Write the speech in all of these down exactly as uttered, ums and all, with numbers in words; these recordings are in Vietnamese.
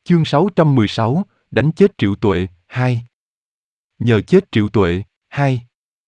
Chương sáu trăm mười sáu, đánh chết Triệu Tuệ, hai. Nhờ chết Triệu Tuệ, hai.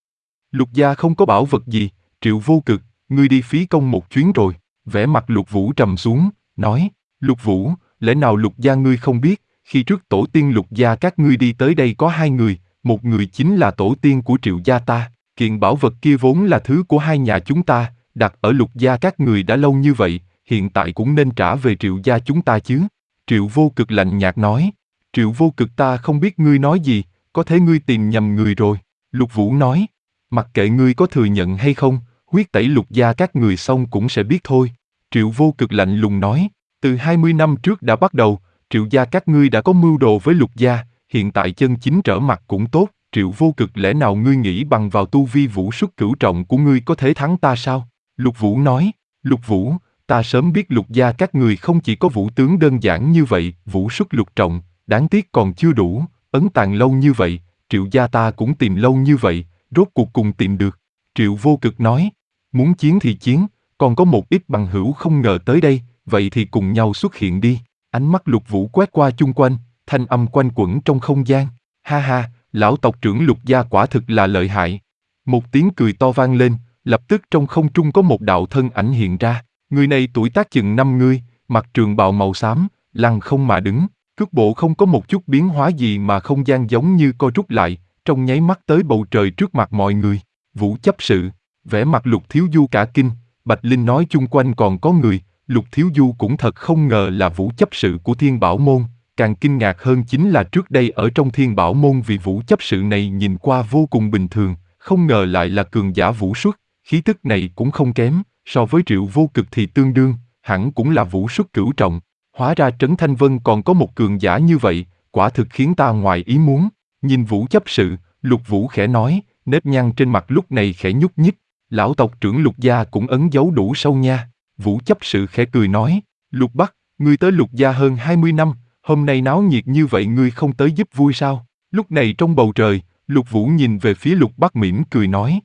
Lục gia không có bảo vật gì, Triệu Vô Cực, ngươi đi phí công một chuyến rồi. Vẻ mặt Lục Vũ trầm xuống, nói, Lục Vũ, lẽ nào Lục gia ngươi không biết, khi trước tổ tiên Lục gia các ngươi đi tới đây có hai người, một người chính là tổ tiên của Triệu gia ta, kiện bảo vật kia vốn là thứ của hai nhà chúng ta, đặt ở Lục gia các người đã lâu như vậy, hiện tại cũng nên trả về Triệu gia chúng ta chứ. Triệu Vô Cực lạnh nhạt nói, Triệu Vô Cực ta không biết ngươi nói gì, có thể ngươi tìm nhầm người rồi. Lục Vũ nói, mặc kệ ngươi có thừa nhận hay không, huyết tẩy Lục gia các người xong cũng sẽ biết thôi. Triệu Vô Cực lạnh lùng nói, từ hai mươi năm trước đã bắt đầu, Triệu gia các ngươi đã có mưu đồ với Lục gia, hiện tại chân chính trở mặt cũng tốt. Triệu Vô Cực lẽ nào ngươi nghĩ bằng vào tu vi vũ xuất cửu trọng của ngươi có thể thắng ta sao? Lục Vũ nói, Lục Vũ, ta sớm biết Lục gia các người không chỉ có vũ tướng đơn giản như vậy, vũ xuất lục trọng, đáng tiếc còn chưa đủ, ấn tàng lâu như vậy, Triệu gia ta cũng tìm lâu như vậy, rốt cuộc cùng tìm được. Triệu Vô Cực nói, muốn chiến thì chiến, còn có một ít bằng hữu không ngờ tới đây, vậy thì cùng nhau xuất hiện đi. Ánh mắt Lục Vũ quét qua chung quanh, thanh âm quanh quẩn trong không gian. Ha ha, lão tộc trưởng Lục gia quả thực là lợi hại. Một tiếng cười to vang lên, lập tức trong không trung có một đạo thân ảnh hiện ra. Người này tuổi tác chừng năm mươi, mặc trường bào màu xám, lăng không mà đứng, cước bộ không có một chút biến hóa gì mà không gian giống như co rút lại, trong nháy mắt tới bầu trời trước mặt mọi người. Vũ chấp sự, vẻ mặt Lục Thiếu Du cả kinh, Bạch Linh nói chung quanh còn có người, Lục Thiếu Du cũng thật không ngờ là Vũ chấp sự của Thiên Bảo Môn, càng kinh ngạc hơn chính là trước đây ở trong Thiên Bảo Môn vị Vũ chấp sự này nhìn qua vô cùng bình thường, không ngờ lại là cường giả vũ xuất, khí tức này cũng không kém. So với Triệu Vô Cực thì tương đương, hẳn cũng là vũ xuất cửu trọng. Hóa ra Trấn Thanh Vân còn có một cường giả như vậy, quả thực khiến ta ngoài ý muốn. Nhìn Vũ chấp sự, Lục Vũ khẽ nói, nếp nhăn trên mặt lúc này khẽ nhúc nhích. Lão tộc trưởng Lục gia cũng ấn dấu đủ sâu nha. Vũ chấp sự khẽ cười nói, Lục Bắc, ngươi tới Lục gia hơn hai mươi năm, hôm nay náo nhiệt như vậy ngươi không tới giúp vui sao? Lúc này trong bầu trời, Lục Vũ nhìn về phía Lục Bắc mỉm cười nói.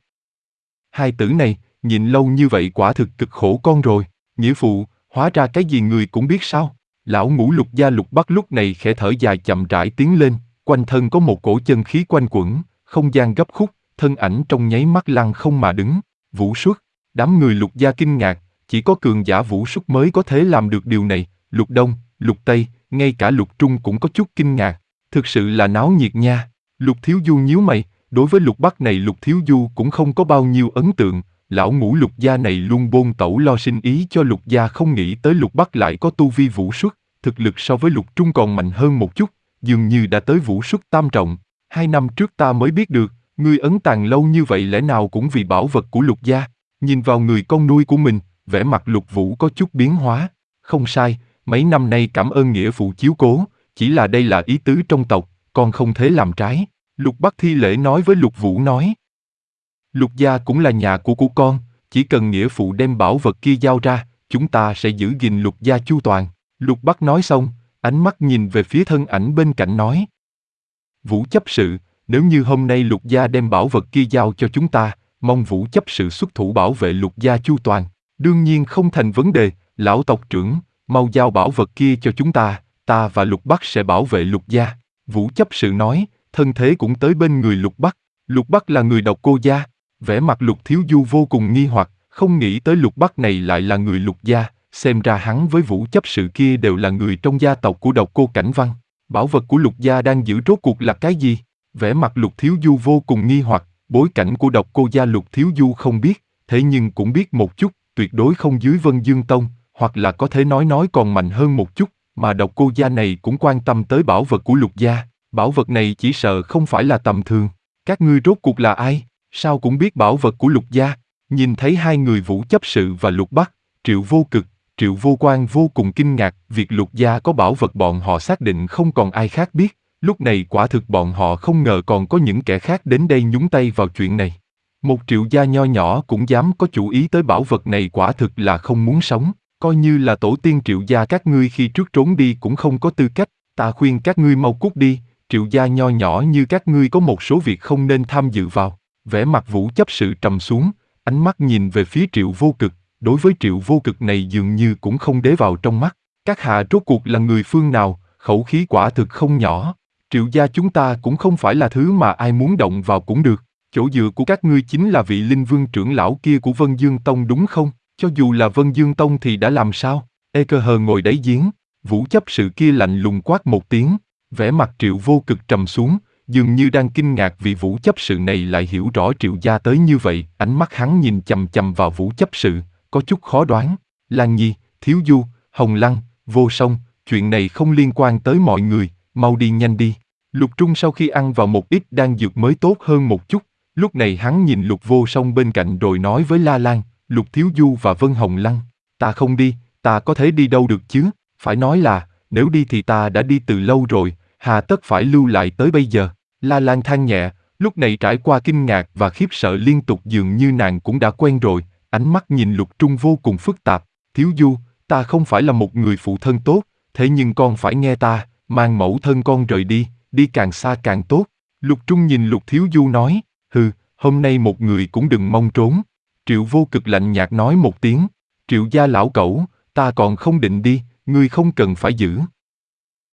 Hai tử này, nhịn lâu như vậy quả thực cực khổ con rồi. Nghĩa phụ, hóa ra cái gì người cũng biết sao? Lão ngũ Lục gia Lục Bắc lúc này khẽ thở dài chậm rãi tiến lên, quanh thân có một cổ chân khí quanh quẩn, không gian gấp khúc, thân ảnh trong nháy mắt lăng không mà đứng. Vũ xuất, đám người Lục gia kinh ngạc, chỉ có cường giả vũ xuất mới có thể làm được điều này. Lục Đông, Lục Tây, ngay cả Lục Trung cũng có chút kinh ngạc. Thực sự là náo nhiệt nha. Lục Thiếu Du nhíu mày, đối với Lục Bắc này Lục Thiếu Du cũng không có bao nhiêu ấn tượng. Lão ngũ Lục gia này luôn bôn tẩu lo sinh ý cho Lục gia, không nghĩ tới Lục Bắc lại có tu vi vũ xuất, thực lực so với Lục Trung còn mạnh hơn một chút, dường như đã tới vũ xuất tam trọng. Hai năm trước ta mới biết được, ngươi ấn tàng lâu như vậy lẽ nào cũng vì bảo vật của Lục gia. Nhìn vào người con nuôi của mình, vẻ mặt Lục Vũ có chút biến hóa. Không sai, mấy năm nay cảm ơn nghĩa phụ chiếu cố, chỉ là đây là ý tứ trong tộc, con không thể làm trái. Lục Bắc thi lễ nói với Lục Vũ nói. Lục gia cũng là nhà của của con, chỉ cần nghĩa phụ đem bảo vật kia giao ra, chúng ta sẽ giữ gìn Lục gia chu toàn. Lục Bắc nói xong, ánh mắt nhìn về phía thân ảnh bên cạnh nói. Vũ chấp sự, nếu như hôm nay Lục gia đem bảo vật kia giao cho chúng ta, mong Vũ chấp sự xuất thủ bảo vệ Lục gia chu toàn. Đương nhiên không thành vấn đề, lão tộc trưởng, mau giao bảo vật kia cho chúng ta, ta và Lục Bắc sẽ bảo vệ Lục gia. Vũ chấp sự nói, thân thế cũng tới bên người Lục Bắc. Lục Bắc là người Độc Cô gia. Vẻ mặt Lục Thiếu Du vô cùng nghi hoặc, không nghĩ tới Lục Bắc này lại là người Lục gia, xem ra hắn với Vũ chấp sự kia đều là người trong gia tộc của Độc Cô Cảnh Văn. Bảo vật của Lục gia đang giữ rốt cuộc là cái gì? Vẻ mặt Lục Thiếu Du vô cùng nghi hoặc, bối cảnh của Độc Cô gia Lục Thiếu Du không biết, thế nhưng cũng biết một chút, tuyệt đối không dưới Vân Dương Tông, hoặc là có thể nói nói còn mạnh hơn một chút, mà Độc Cô gia này cũng quan tâm tới bảo vật của Lục gia. Bảo vật này chỉ sợ không phải là tầm thường. Các ngươi rốt cuộc là ai? Sao cũng biết bảo vật của Lục gia? Nhìn thấy hai người Vũ chấp sự và Lục Bắc, Triệu Vô Cực, Triệu Vô Quan vô cùng kinh ngạc. Việc Lục gia có bảo vật bọn họ xác định không còn ai khác biết. Lúc này quả thực bọn họ không ngờ còn có những kẻ khác đến đây nhúng tay vào chuyện này. Một Triệu gia nho nhỏ cũng dám có chủ ý tới bảo vật này, quả thực là không muốn sống. Coi như là tổ tiên Triệu gia các ngươi khi trước trốn đi cũng không có tư cách. Ta khuyên các ngươi mau cút đi. Triệu gia nho nhỏ như các ngươi có một số việc không nên tham dự vào. Vẻ mặt Vũ chấp sự trầm xuống, ánh mắt nhìn về phía Triệu Vô Cực, đối với Triệu Vô Cực này dường như cũng không để vào trong mắt. Các hạ rốt cuộc là người phương nào, khẩu khí quả thực không nhỏ. Triệu gia chúng ta cũng không phải là thứ mà ai muốn động vào cũng được. Chỗ dựa của các ngươi chính là vị linh vương trưởng lão kia của Vân Dương Tông đúng không? Cho dù là Vân Dương Tông thì đã làm sao? Ê cơ hờ ngồi đáy giếng, Vũ chấp sự kia lạnh lùng quát một tiếng, vẻ mặt Triệu Vô Cực trầm xuống, dường như đang kinh ngạc vì Vũ chấp sự này lại hiểu rõ Triệu gia tới như vậy. Ánh mắt hắn nhìn chằm chằm vào Vũ chấp sự, có chút khó đoán. Lan Nhi, Thiếu Du, Hồng Lăng, Vô Song, chuyện này không liên quan tới mọi người, mau đi nhanh đi. Lục Trung sau khi ăn vào một ít đan dược mới tốt hơn một chút, lúc này hắn nhìn Lục Vô Song bên cạnh rồi nói với La Lan, Lục Thiếu Du và Vân Hồng Lăng, ta không đi, ta có thể đi đâu được chứ, phải nói là, nếu đi thì ta đã đi từ lâu rồi, hà tất phải lưu lại tới bây giờ. La Lan than nhẹ, lúc này trải qua kinh ngạc và khiếp sợ liên tục dường như nàng cũng đã quen rồi, ánh mắt nhìn Lục Trung vô cùng phức tạp, Thiếu Du, ta không phải là một người phụ thân tốt, thế nhưng con phải nghe ta, mang mẫu thân con rời đi, đi càng xa càng tốt. Lục Trung nhìn Lục Thiếu Du nói, hừ, hôm nay một người cũng đừng mong trốn. Triệu Vô Cực lạnh nhạt nói một tiếng, Triệu gia lão cẩu, ta còn không định đi, ngươi không cần phải giữ.